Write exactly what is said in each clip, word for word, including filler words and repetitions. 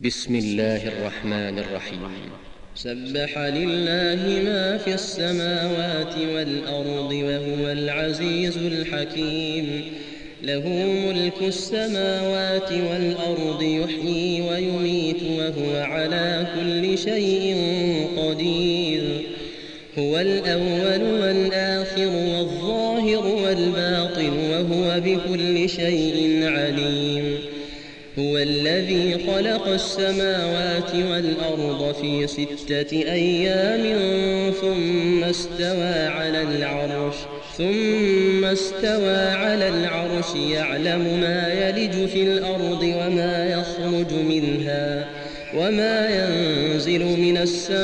بسم الله الرحمن الرحيم. سبح لله ما في السماوات والأرض وهو العزيز الحكيم. له ملك السماوات والأرض يحيي ويميت وهو على كل شيء قدير. هو الأول والآخر والظاهر والباطن وهو بكل شيء عليم. هو الذي خلق السماوات والأرض في ستة أيام ثم استوى على العرش ثم استوى على العرش يعلم ما يلج في الأرض وما يخرج منها وما ينزل من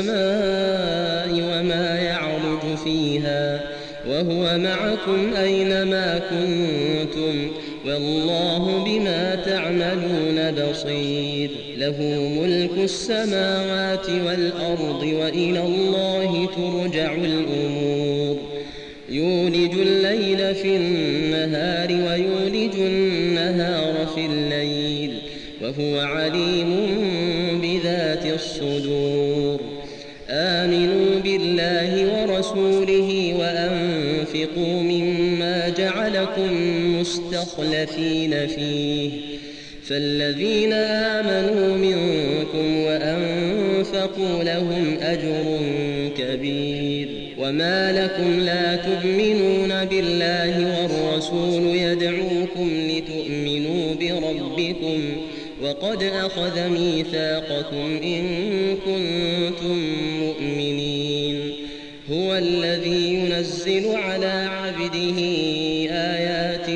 السماء وما يعرج فيها وهو معكم أينما كنتم والله بما تعملون بصير. له ملك السماوات والأرض وإلى الله ترجع الأمور. يولج الليل في النهار ويولج النهار في الليل وهو عليم بذات الصدور. آمنوا بالله ورسوله وأنفقوا مما جعلكم مستخلفين فيه فالذين آمنوا منكم وأنفقوا لهم أجر كبير. وما لكم لا تؤمنون بالله والرسول يدعوكم لتؤمنوا بربكم وقد أخذ ميثاقكم إن كنتم مؤمنين. هو الذي ينزل على عبده آيات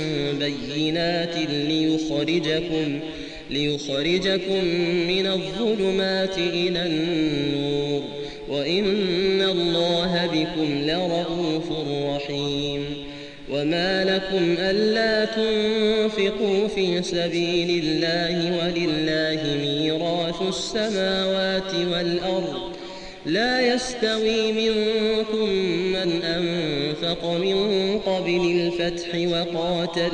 بينات ليخرجكم, ليخرجكم من الظلمات إلى النور وإن الله بكم لرءوف رحيم. وما لكم ألا تنفقوا في سبيل الله ولله ميراث السماوات والأرض لا يستوي منكم من أنفق من قبل الفتح وقاتل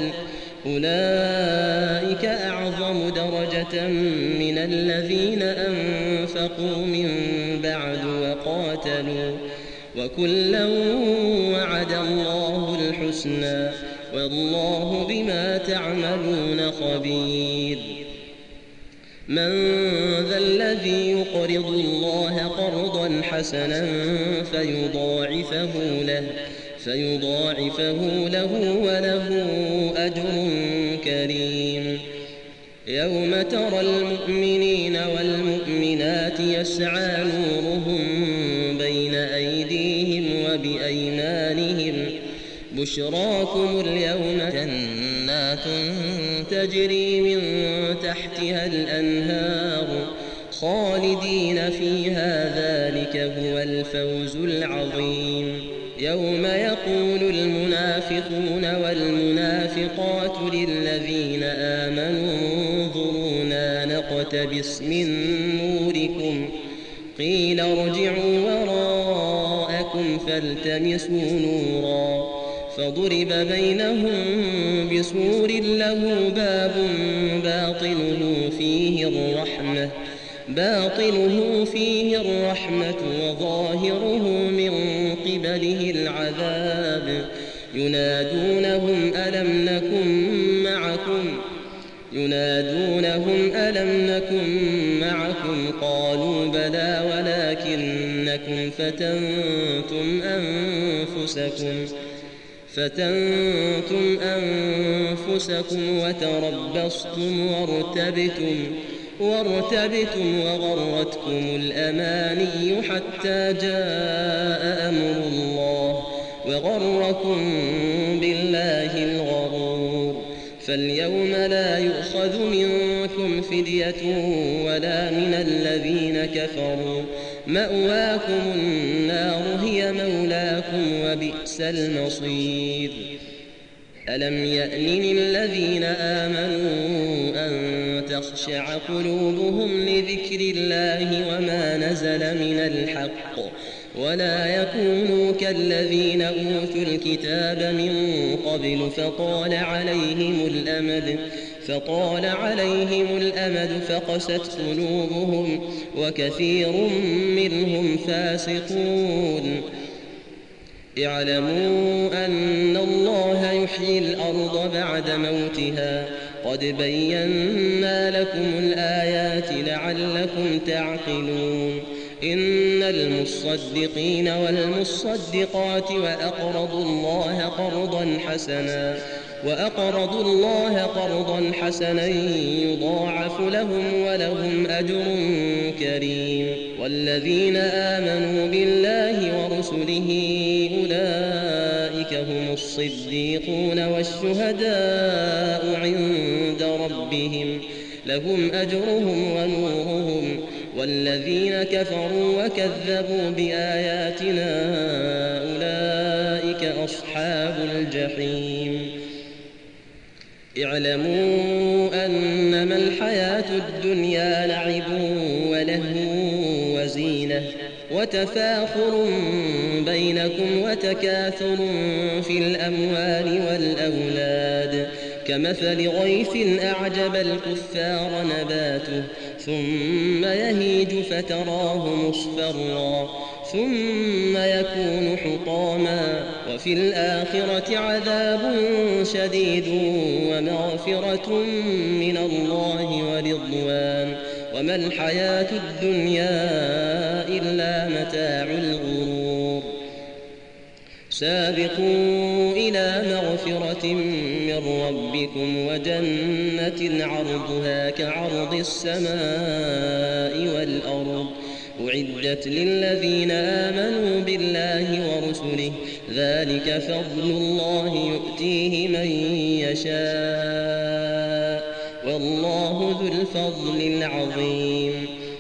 أولئك أعظم درجة من الذين أنفقوا من بعد وقاتلوا وكلا وعد الله الحسنى والله بما تعملون خبير. من ذا الذي يقرض الله قرضا حسنا فيضاعفه له, فيضاعفه له وله أجر كريم. يوم ترى المؤمنين والمؤمنات يسعى نورهم بين أيديهم وبأيمانهم بشراكم اليوم جنات تجري من تحتها الأنهار خالدين فيها ذلك هو الفوز العظيم. يوم يقول المنافقون والمنافقات للذين آمنوا انظرونا نقتبس من نوركم قيل ارجعوا وراءكم فالتمسوا نورا فضرب بينهم بسور له باب باطنه فيه الرحمة باطنه فيه الرحمة وظاهره من قبله العذاب. ينادونهم ألم نكن معكم ينادونهم ألم نكن معكم قالوا بلى ولكنكم فتنتم أنفسكم فتنتم أنفسكم وتربصتم وارتبتم وارتبتم وغرتكم الأماني حتى جاء أمر الله وغركم بالله الغرور. فاليوم لا يؤخذ منكم فدية ولا من الذين كفروا مأواكم النار هي مولاكم وبئس المصير. ألم يأن للذين آمنوا أن تخشع قلوبهم لذكر الله وما نزل من الحق ولا يكونوا كالذين أوتوا الكتاب من قبل فطال عليهم الأمد فطال عليهم الأمد فقست قلوبهم وكثير منهم فاسقون. اعلموا أن الله يحيي الأرض بعد موتها قد بينا لكم الآيات لعلكم تعقلون. إن المصدقين والمصدقات وأقرضوا الله قرضا حسنا وأقرضوا الله قرضا حسنا يضاعف لهم ولهم أجر كريم. والذين آمنوا بالله ورسله أولئك هم الصديقون والشهداء عند ربهم لهم أجرهم ونورهم. والذين كفروا وكذبوا بآياتنا أولئك أصحاب الجحيم. اعلموا أنما الحياة الدنيا لعب ولهو وزينة وتفاخر بينكم وتكاثر في الأموال والأولاد كمثل غيث أعجب الكفار نباته ثم يهيج فتراه مصفرا ثم يكون حطاما وفي الآخرة عذاب شديد ومغفرة من الله ورضوان وما الحياة الدنيا إلا متاع الغرور. سابقوا إلى مغفرة من ربكم وجنة عرضها كعرض السماء والأرض أعدت للذين آمنوا بالله ورسله ذلك فضل الله يؤتيه من يشاء والله ذو الفضل العظيم.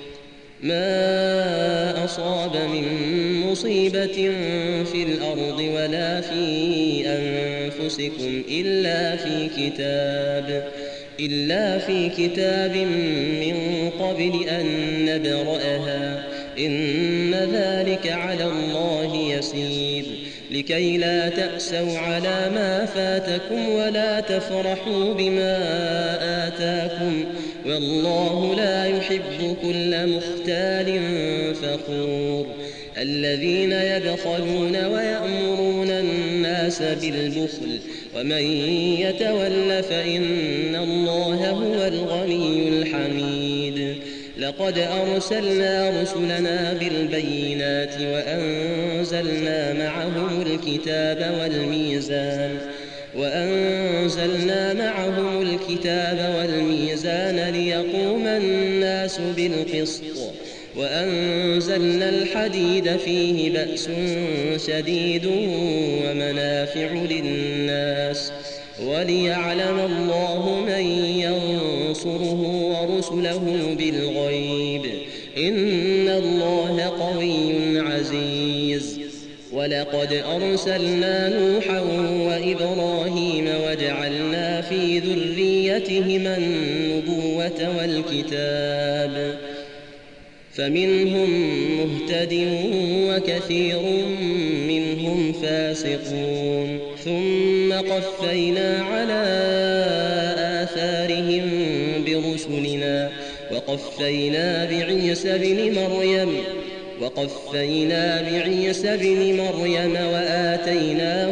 ما أصاب من مصيبة في الأرض ولا في أنفسكم إلا في كتاب إلا في كتاب من قبل أن نبرأها إن ذلك على الله يسير. لكي لا تأسوا على ما فاتكم ولا تفرحوا بما آتاكم والله لا يحب كل مختال فخور. الذين يبخلون ويأمرون الناس بالبخل ومن يتول فإن الله هو الغني الحميد. لقد أرسلنا رسلنا بالبينات وأنزلنا معهم الكتاب والميزان وأنزلنا معهم الكتاب والميزان ليقوم الناس بالقسط وأنزلنا الحديد فيه بأس شديد ومنافع للناس وليعلم الله من ينصره ورسله بالغيب إن الله قوي عزيز. ولقد أرسلنا نوحا وإبراهيم وجعلنا في ذريتهما النبوة والكتاب فمنهم مهتد وكثير منهم فاسقون. ثم قفينا على آثارهم برسلنا وقفينا بعيسى بن مريم وقفينا بعيسى بن مريم وآتيناه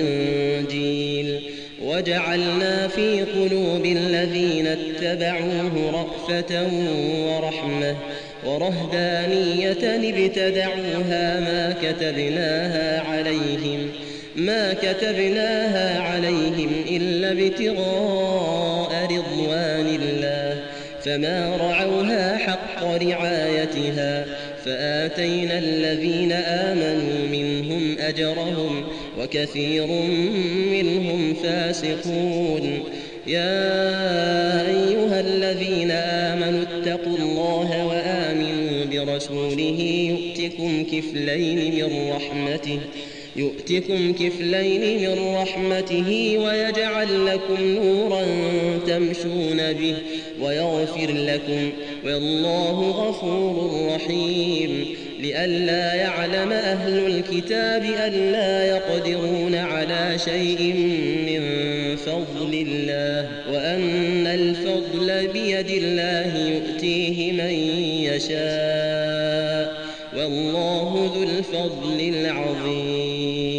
الإنجيل وجعلنا في قلوب الذين اتبعوه رأفة ورحمة ورهبانية ابتدعوها ما كتبناها عليهم ما كتبناها عليهم إلا ابتغاء رضوان الله فما رعوها حق رعايتها فآتينا الذين آمنوا منهم أجرهم وكثير منهم فاسقون. يا أيها الذين آمنوا اتقوا الله وآمنوا برسوله يؤتكم كفلين من رحمته يؤتكم كفلين من رحمته ويجعل لكم نورا تمشون به ويغفر لكم والله غفور رحيم لئلا يعلم أهل الكتاب ألا يقدرون على شيء من فضل الله وأن الفضل بيد الله يؤتيه من يشاء والله ذو الفضل العظيم